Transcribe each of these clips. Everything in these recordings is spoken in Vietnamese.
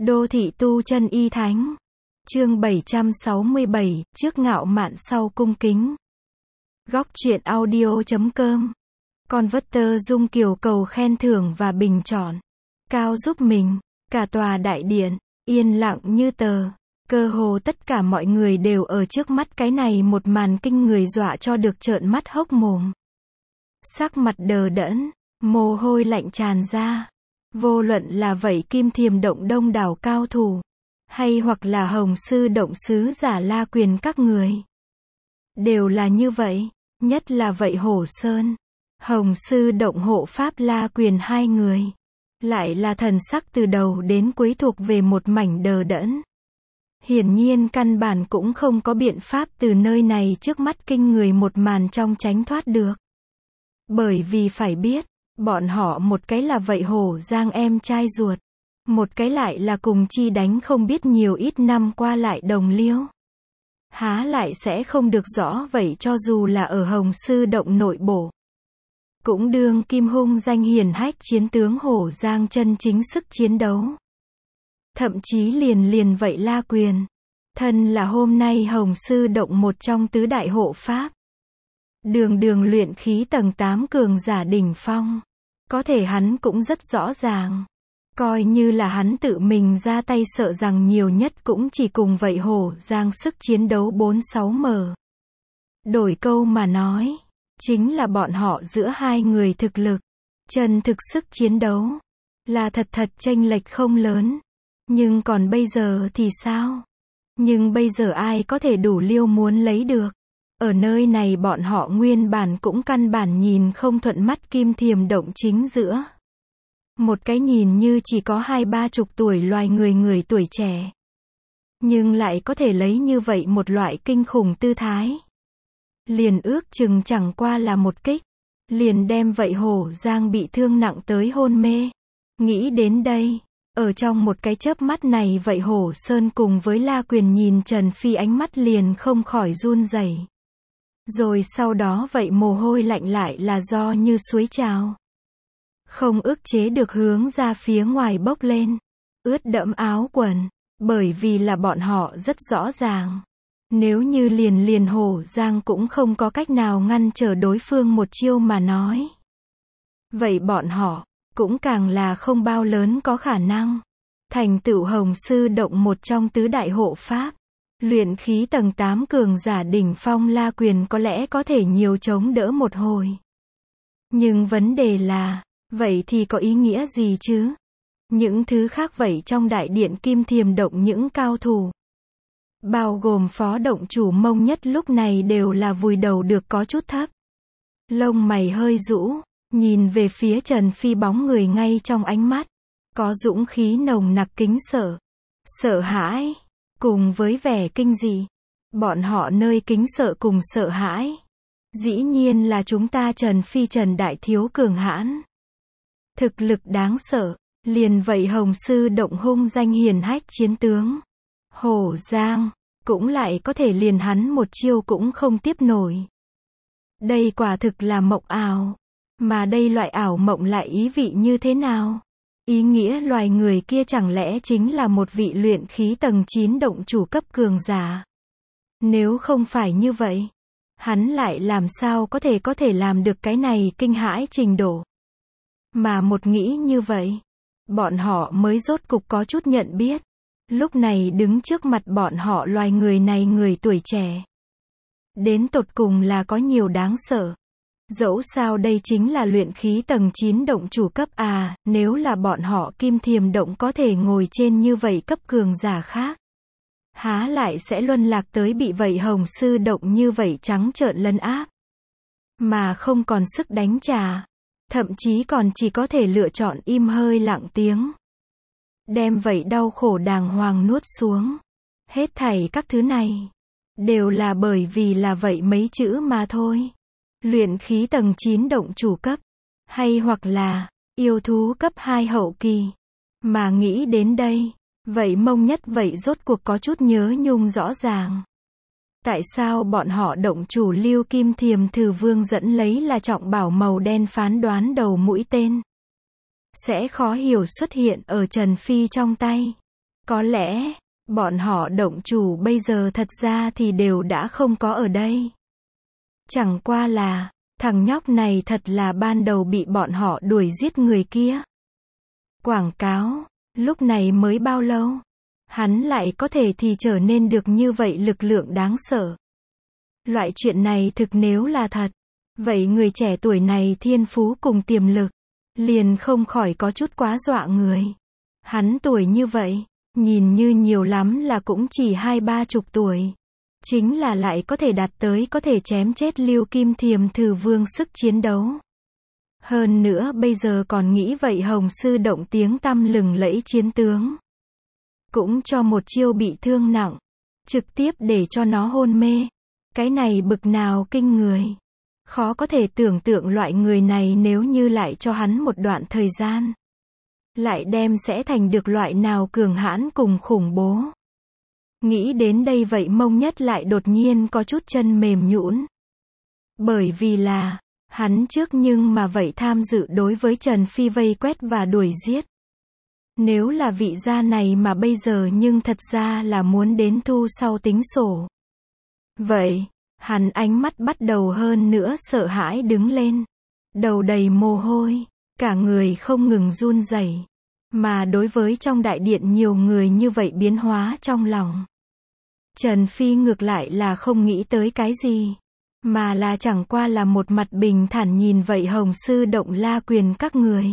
Đô thị tu chân y thánh. Chương 767, trước ngạo mạn sau cung kính. Góc truyện audio.com. Converter Dung Kiều cầu khen thưởng và bình chọn. Cao giúp mình. Cả tòa đại điện, yên lặng như tờ. Cơ hồ tất cả mọi người đều ở trước mắt cái này một màn kinh người dọa cho được trợn mắt hốc mồm. Sắc mặt đờ đẫn, mồ hôi lạnh tràn ra. Vô luận là vậy Kim Thiềm Động đông đảo cao thủ, hay hoặc là Hồng Sư Động sứ giả La Quyền các người, đều là như vậy, nhất là vậy Hổ Sơn, Hồng Sư Động hộ pháp La Quyền hai người, lại là thần sắc từ đầu đến cuối thuộc về một mảnh đờ đẫn. Hiển nhiên căn bản cũng không có biện pháp từ nơi này trước mắt kinh người một màn trong tránh thoát được. Bởi vì phải biết, bọn họ một cái là vậy Hổ Giang em trai ruột, một cái lại là cùng chi đánh không biết nhiều ít năm qua lại đồng liêu. Há lại sẽ không được rõ vậy cho dù là ở Hồng Sư Động nội bộ. Cũng đương kim hung danh hiển hách chiến tướng Hổ Giang chân chính sức chiến đấu. Thậm chí liền vậy La Quyền, thân là hôm nay Hồng Sư Động một trong tứ đại hộ pháp. Đường luyện khí tầng 8 cường giả đỉnh phong. Có thể hắn cũng rất rõ ràng. Coi như là hắn tự mình ra tay sợ rằng nhiều nhất cũng chỉ cùng vậy Hổ Giang sức chiến đấu 4-6m. Đổi câu mà nói, chính là bọn họ giữa hai người thực lực, chân thực sức chiến đấu, là thật chênh lệch không lớn. Nhưng còn bây giờ thì sao? Nhưng bây giờ ai có thể đủ liêu muốn lấy được? Ở nơi này bọn họ nguyên bản cũng căn bản nhìn không thuận mắt Kim Thiềm Động chính giữa. Một cái nhìn như chỉ có 20-30 tuổi loài người tuổi trẻ. Nhưng lại có thể lấy như vậy một loại kinh khủng tư thái. Liền ước chừng chẳng qua là một kích. Liền đem vậy Hổ Giang bị thương nặng tới hôn mê. Nghĩ đến đây, ở trong một cái chớp mắt này vậy Hổ Sơn cùng với La Quyền nhìn Trần Phi ánh mắt liền không khỏi run rẩy. Rồi sau đó vậy mồ hôi lạnh lại là do như suối trào. Không ức chế được hướng ra phía ngoài bốc lên. Ướt đẫm áo quần. Bởi vì là bọn họ rất rõ ràng. Nếu như liền Hổ Giang cũng không có cách nào ngăn trở đối phương một chiêu mà nói. Vậy bọn họ, cũng càng là không bao lớn có khả năng. Thành tựu Hồng Sư Động một trong tứ đại hộ pháp. Luyện khí tầng 8 cường giả đỉnh phong La Quyền có lẽ có thể nhiều chống đỡ một hồi. Nhưng vấn đề là, vậy thì có ý nghĩa gì chứ? Những thứ khác vậy trong đại điện Kim Thiềm Động những cao thủ, bao gồm phó động chủ Mông Nhất lúc này đều là vùi đầu được có chút thấp. Lông mày hơi rũ, nhìn về phía Trần Phi bóng người ngay trong ánh mắt. Có dũng khí nồng nặc kính sợ, sợ hãi. Cùng với vẻ kinh dị, bọn họ nơi kính sợ cùng sợ hãi. Dĩ nhiên là chúng ta Trần Phi Trần Đại Thiếu cường hãn. Thực lực đáng sợ, liền vậy Hồng Sư Động hung danh hiển hách chiến tướng. Hổ Giang, cũng lại có thể liền hắn một chiêu cũng không tiếp nổi. Đây quả thực là mộng ảo. Mà đây loại ảo mộng lại ý vị như thế nào? Ý nghĩa loài người kia chẳng lẽ chính là một vị luyện khí tầng 9 động chủ cấp cường giả? Nếu không phải như vậy, hắn lại làm sao có thể làm được cái này kinh hãi trình độ? Mà một nghĩ như vậy, bọn họ mới rốt cục có chút nhận biết. Lúc này đứng trước mặt bọn họ loài người này người tuổi trẻ. Đến tột cùng là có nhiều đáng sợ. Dẫu sao đây chính là luyện khí tầng 9 động chủ cấp à, nếu là bọn họ Kim Thiềm Động có thể ngồi trên như vậy cấp cường giả khác. Há lại sẽ luân lạc tới bị vậy Hồng Sư Động như vậy trắng trợn lấn áp. Mà không còn sức đánh trả. Thậm chí còn chỉ có thể lựa chọn im hơi lặng tiếng. Đem vậy đau khổ đàng hoàng nuốt xuống. Hết thảy các thứ này, đều là bởi vì là vậy mấy chữ mà thôi. Luyện khí tầng 9 động chủ cấp, hay hoặc là, yêu thú cấp 2 hậu kỳ. Mà nghĩ đến đây, vậy Mông Nhất vậy rốt cuộc có chút nhớ nhung rõ ràng. Tại sao bọn họ động chủ Lưu Kim Thiềm Thử Vương dẫn lấy là trọng bảo màu đen phán đoán đầu mũi tên? Sẽ khó hiểu xuất hiện ở Trần Phi trong tay. Có lẽ, bọn họ động chủ bây giờ thật ra thì đều đã không có ở đây. Chẳng qua là, thằng nhóc này thật là ban đầu bị bọn họ đuổi giết người kia. Quảng cáo, lúc này mới bao lâu? Hắn lại có thể thì trở nên được như vậy lực lượng đáng sợ. Loại chuyện này thực nếu là thật, vậy người trẻ tuổi này thiên phú cùng tiềm lực, liền không khỏi có chút quá dọa người. Hắn tuổi như vậy, nhìn như nhiều lắm là cũng chỉ 20-30 tuổi. Chính là lại có thể đạt tới có thể chém chết Lưu Kim Thiềm Thử Vương sức chiến đấu. Hơn nữa bây giờ còn nghĩ vậy Hồng Sư Động tiếng tăm lừng lẫy chiến tướng. Cũng cho một chiêu bị thương nặng, trực tiếp để cho nó hôn mê. Cái này bực nào kinh người. Khó có thể tưởng tượng loại người này nếu như lại cho hắn một đoạn thời gian, lại đem sẽ thành được loại nào cường hãn cùng khủng bố. Nghĩ đến đây vậy Mông Nhất lại đột nhiên có chút chân mềm nhũn. Bởi vì là, hắn trước nhưng mà vậy tham dự đối với Trần Phi vây quét và đuổi giết. Nếu là vị gia này mà bây giờ nhưng thật ra là muốn đến thu sau tính sổ. Vậy, hắn ánh mắt bắt đầu hơn nữa sợ hãi đứng lên. Đầu đầy mồ hôi, cả người không ngừng run rẩy. Mà đối với trong đại điện nhiều người như vậy biến hóa trong lòng. Trần Phi ngược lại là không nghĩ tới cái gì. Mà là chẳng qua là một mặt bình thản nhìn vậy Hồng Sư Động La Quyền các người.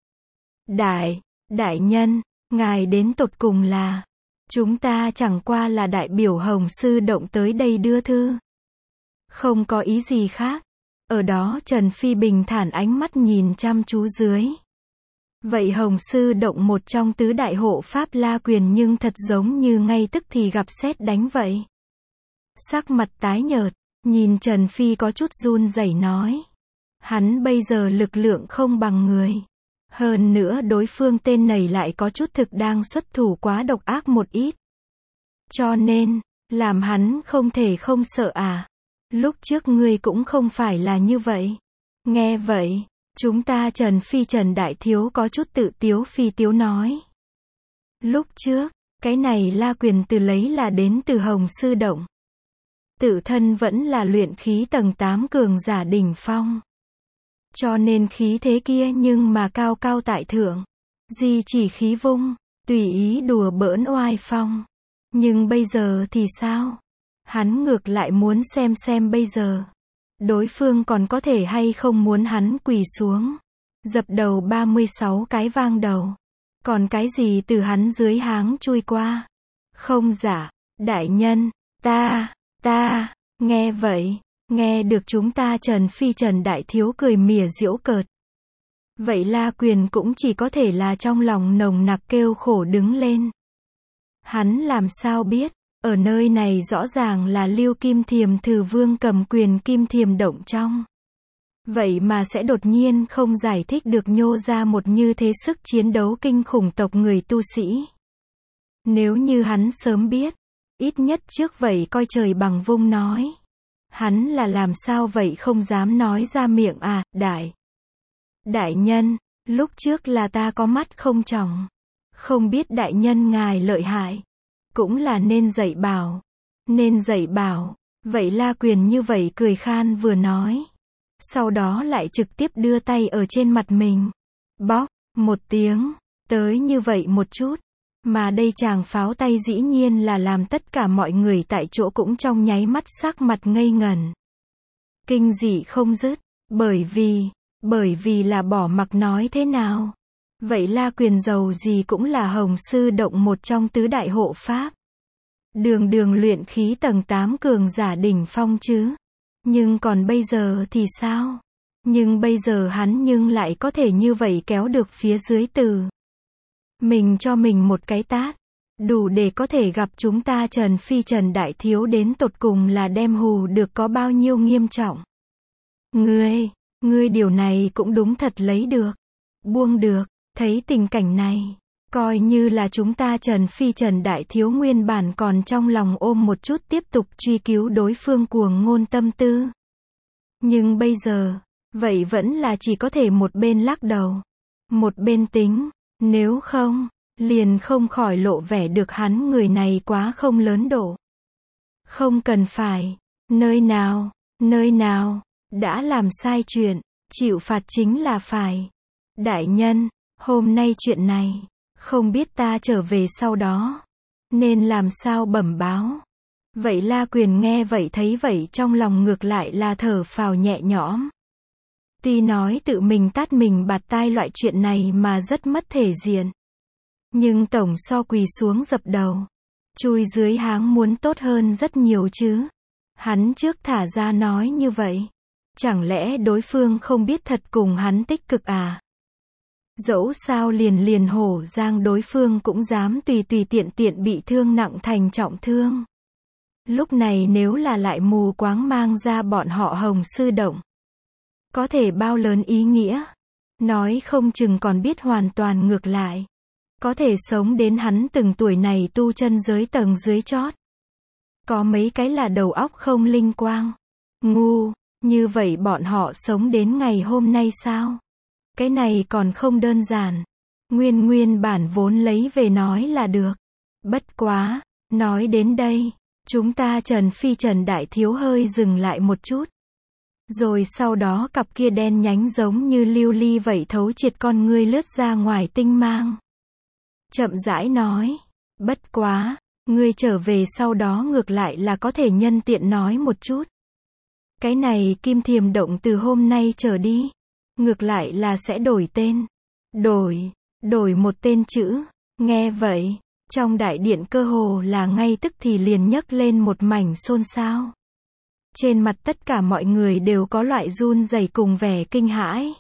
Đại nhân, ngài đến tột cùng là, chúng ta chẳng qua là đại biểu Hồng Sư Động tới đây đưa thư. Không có ý gì khác. Ở đó Trần Phi bình thản ánh mắt nhìn chăm chú dưới. Vậy Hồng Sư Động một trong tứ đại hộ pháp La Quyền nhưng thật giống như ngay tức thì gặp sét đánh vậy. Sắc mặt tái nhợt, nhìn Trần Phi có chút run rẩy nói. Hắn bây giờ lực lượng không bằng người. Hơn nữa đối phương tên này lại có chút thực đang xuất thủ quá độc ác một ít. Cho nên, làm hắn không thể không sợ à. Lúc trước ngươi cũng không phải là như vậy. Nghe vậy, chúng ta Trần Đại Thiếu có chút tự tiếu phi tiếu nói. Lúc trước, cái này La Quyền từ lấy là đến từ Hồng Sư Động. Tự thân vẫn là luyện khí tầng 8 cường giả đỉnh phong. Cho nên khí thế kia nhưng mà cao cao tại thượng. Di chỉ khí vung, tùy ý đùa bỡn oai phong. Nhưng bây giờ thì sao? Hắn ngược lại muốn xem bây giờ. Đối phương còn có thể hay không muốn hắn quỳ xuống. Dập đầu 36 cái vang đầu. Còn cái gì từ hắn dưới háng chui qua? Không giả, đại nhân, ta, nghe vậy, nghe được chúng ta Trần Đại Thiếu cười mỉa giễu cợt. Vậy La Quyền cũng chỉ có thể là trong lòng nồng nặc kêu khổ đứng lên. Hắn làm sao biết, ở nơi này rõ ràng là Lưu Kim Thiềm Thử Vương cầm quyền Kim Thiềm Động trong. Vậy mà sẽ đột nhiên không giải thích được nhô ra một như thế sức chiến đấu kinh khủng tộc người tu sĩ. Nếu như hắn sớm biết, ít nhất trước vậy coi trời bằng vung nói. Hắn là làm sao vậy không dám nói ra miệng à, đại nhân, lúc trước là ta có mắt không tròng. Không biết đại nhân ngài lợi hại. Cũng là nên dạy bảo. Vậy La Quyền như vậy cười khan vừa nói. Sau đó lại trực tiếp đưa tay ở trên mặt mình. Bóp, một tiếng, tới như vậy một chút. Mà đây chàng pháo tay dĩ nhiên là làm tất cả mọi người tại chỗ cũng trong nháy mắt sắc mặt ngây ngẩn. Kinh dị không dứt, bởi vì là bỏ mặc nói thế nào. Vậy La Quyền giàu gì cũng là Hồng Sư Động một trong tứ đại hộ pháp. Đường luyện khí tầng 8 cường giả đỉnh phong chứ. Nhưng còn bây giờ thì sao? Nhưng bây giờ hắn nhưng lại có thể như vậy kéo được phía dưới từ. Mình cho mình một cái tát. Đủ để có thể gặp chúng ta Trần Đại Thiếu đến tột cùng là đem hù được có bao nhiêu nghiêm trọng. Ngươi điều này cũng đúng thật lấy được. Buông được, thấy tình cảnh này. Coi như là chúng ta Trần Đại Thiếu nguyên bản còn trong lòng ôm một chút tiếp tục truy cứu đối phương cuồng ngôn tâm tư. Nhưng bây giờ, vậy vẫn là chỉ có thể một bên lắc đầu. Một bên tính, nếu không, liền không khỏi lộ vẻ được hắn người này quá không lớn độ. Không cần phải, nơi nào, đã làm sai chuyện, chịu phạt chính là phải. Đại nhân, hôm nay chuyện này, không biết ta trở về sau đó, nên làm sao bẩm báo. Vậy La Quyền nghe vậy thấy vậy trong lòng ngược lại là thở phào nhẹ nhõm. Tuy nói tự mình tát mình bạt tai loại chuyện này mà rất mất thể diện. Nhưng tổng so quỳ xuống dập đầu, chui dưới háng muốn tốt hơn rất nhiều chứ. Hắn trước thả ra nói như vậy. Chẳng lẽ đối phương không biết thật cùng hắn tích cực à? Dẫu sao liền hổ giang đối phương cũng dám tùy tiện bị thương nặng thành trọng thương. Lúc này nếu là lại mù quáng mang ra bọn họ Hồng Sư Động, có thể bao lớn ý nghĩa. Nói không chừng còn biết hoàn toàn ngược lại. Có thể sống đến hắn từng tuổi này tu chân giới tầng dưới chót. Có mấy cái là đầu óc không linh quang. Ngu, như vậy bọn họ sống đến ngày hôm nay sao? Cái này còn không đơn giản. Nguyên bản vốn lấy về nói là được. Bất quá, nói đến đây, chúng ta Trần Đại Thiếu hơi dừng lại một chút. Rồi sau đó cặp kia đen nhánh giống như lưu ly vậy thấu triệt con ngươi lướt ra ngoài tinh mang. Chậm rãi nói, bất quá, ngươi trở về sau đó ngược lại là có thể nhân tiện nói một chút. Cái này Kim Thiềm Động từ hôm nay trở đi, ngược lại là sẽ đổi tên. Đổi một tên chữ. Nghe vậy, trong đại điện cơ hồ là ngay tức thì liền nhấc lên một mảnh xôn xao. Trên mặt tất cả mọi người đều có loại run rẩy cùng vẻ kinh hãi.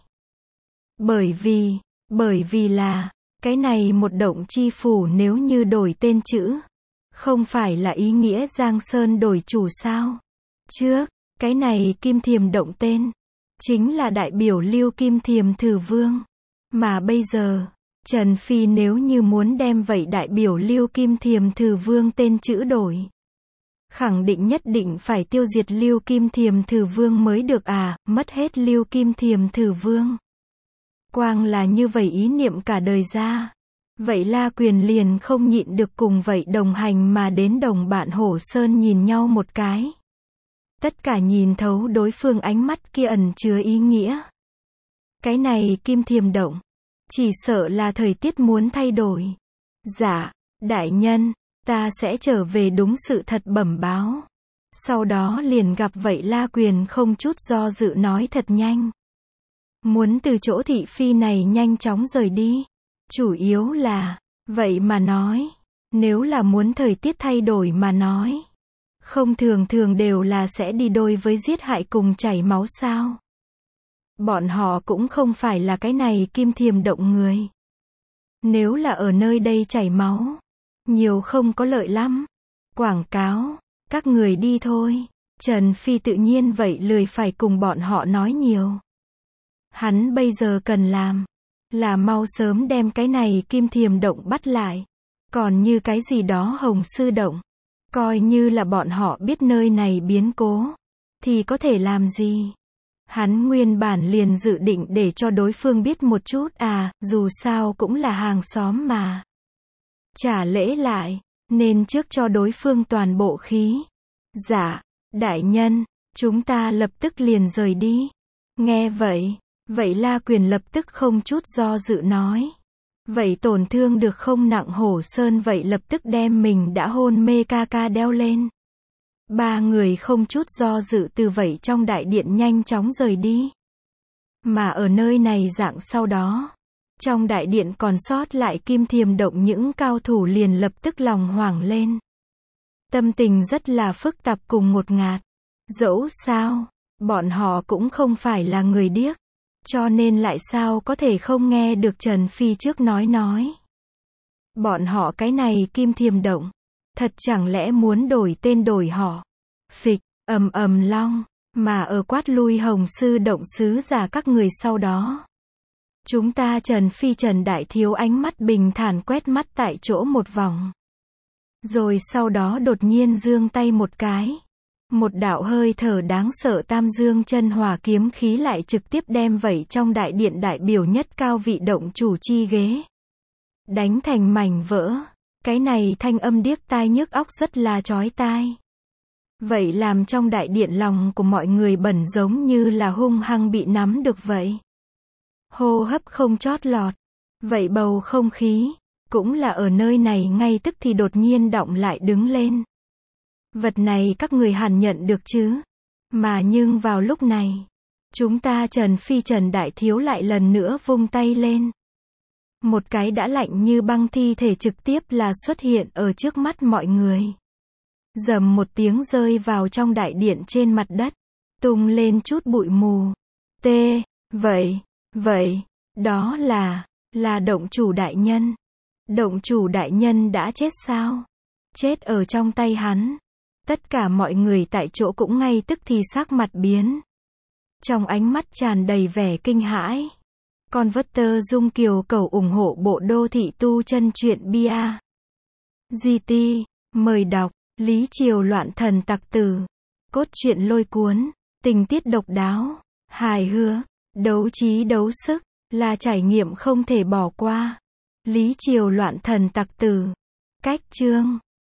Bởi vì là, cái này một động chi phủ nếu như đổi tên chữ, không phải là ý nghĩa Giang Sơn đổi chủ sao? Trước, cái này Kim Thiềm Động tên, chính là đại biểu Lưu Kim Thiềm Thử Vương. Mà bây giờ, Trần Phi nếu như muốn đem vậy đại biểu Lưu Kim Thiềm Thử Vương tên chữ đổi, khẳng định nhất định phải tiêu diệt Lưu Kim Thiềm Thử Vương mới được à, mất hết Lưu Kim Thiềm Thử Vương. Quang là như vậy ý niệm cả đời ra. Vậy La Quyền liền không nhịn được cùng vậy đồng hành mà đến đồng bạn Hổ Sơn nhìn nhau một cái. Tất cả nhìn thấu đối phương ánh mắt kia ẩn chứa ý nghĩa. Cái này Kim Thiềm Động, chỉ sợ là thời tiết muốn thay đổi. Dạ, đại nhân, ta sẽ trở về đúng sự thật bẩm báo. Sau đó liền gặp vậy La Quyền không chút do dự nói thật nhanh. Muốn từ chỗ thị phi này nhanh chóng rời đi. Chủ yếu là, vậy mà nói, nếu là muốn thời tiết thay đổi mà nói, không thường đều là sẽ đi đôi với giết hại cùng chảy máu sao. Bọn họ cũng không phải là cái này Kim Thiềm Động người. Nếu là ở nơi đây chảy máu, nhiều không có lợi lắm. Quảng cáo, các người đi thôi. Trần Phi tự nhiên vậy lười phải cùng bọn họ nói nhiều. Hắn bây giờ cần làm là mau sớm đem cái này Kim Thiềm Động bắt lại. Còn như cái gì đó Hồng Sư Động, coi như là bọn họ biết nơi này biến cố, thì có thể làm gì? Hắn nguyên bản liền dự định để cho đối phương biết một chút à, dù sao cũng là hàng xóm mà. Trả lễ lại, nên trước cho đối phương toàn bộ khí. Dạ, đại nhân, chúng ta lập tức liền rời đi. Nghe vậy La Quyền lập tức không chút do dự nói. Vậy tổn thương được không nặng Hổ Sơn vậy lập tức đem mình đã hôn mê ca đeo lên. Ba người không chút do dự từ vậy trong đại điện nhanh chóng rời đi. Mà ở nơi này dạng sau đó, trong đại điện còn sót lại Kim Thiềm Động những cao thủ liền lập tức lòng hoảng lên. Tâm tình rất là phức tạp cùng ngột ngạt. Dẫu sao, bọn họ cũng không phải là người điếc. Cho nên lại sao có thể không nghe được Trần Phi trước nói. Bọn họ cái này Kim Thiềm Động, thật chẳng lẽ muốn đổi tên đổi họ. Phịch, ầm long, mà ở quát lui Hồng Sư Động sứ giả các người sau đó. Chúng ta Trần Đại Thiếu ánh mắt bình thản quét mắt tại chỗ một vòng. Rồi sau đó đột nhiên giương tay một cái. Một đạo hơi thở đáng sợ tam dương chân hỏa kiếm khí lại trực tiếp đem vậy trong đại điện đại biểu nhất cao vị động chủ chi ghế. đánh thành mảnh vỡ. Cái này thanh âm điếc tai nhức óc rất là chói tai. Vậy làm trong đại điện lòng của mọi người bẩn giống như là hung hăng bị nắm được vậy. Hô hấp không chót lọt. Vậy bầu không khí, cũng là ở nơi này ngay tức thì đột nhiên đọng lại đứng lên. Vật này các người hẳn nhận được chứ. Mà nhưng vào lúc này, chúng ta Trần Phi Trần Đại Thiếu lại lần nữa vung tay lên. Một cái đã lạnh như băng thi thể trực tiếp là xuất hiện ở trước mắt mọi người. Rầm một tiếng rơi vào trong đại điện trên mặt đất, tung lên chút bụi mù. Vậy, đó là động chủ đại nhân. Động chủ đại nhân đã chết sao? Chết ở trong tay hắn. Tất cả mọi người tại chỗ cũng ngay tức thì sắc mặt biến. Trong ánh mắt tràn đầy vẻ kinh hãi. Converter Dung Kiều cầu ủng hộ bộ đô thị tu chân truyện bia. GT, mời đọc, Lý Triều loạn thần tặc tử. Cốt truyện lôi cuốn, tình tiết độc đáo, hài hước, đấu trí đấu sức, là trải nghiệm không thể bỏ qua. Lý Triều loạn thần tặc tử. Cách chương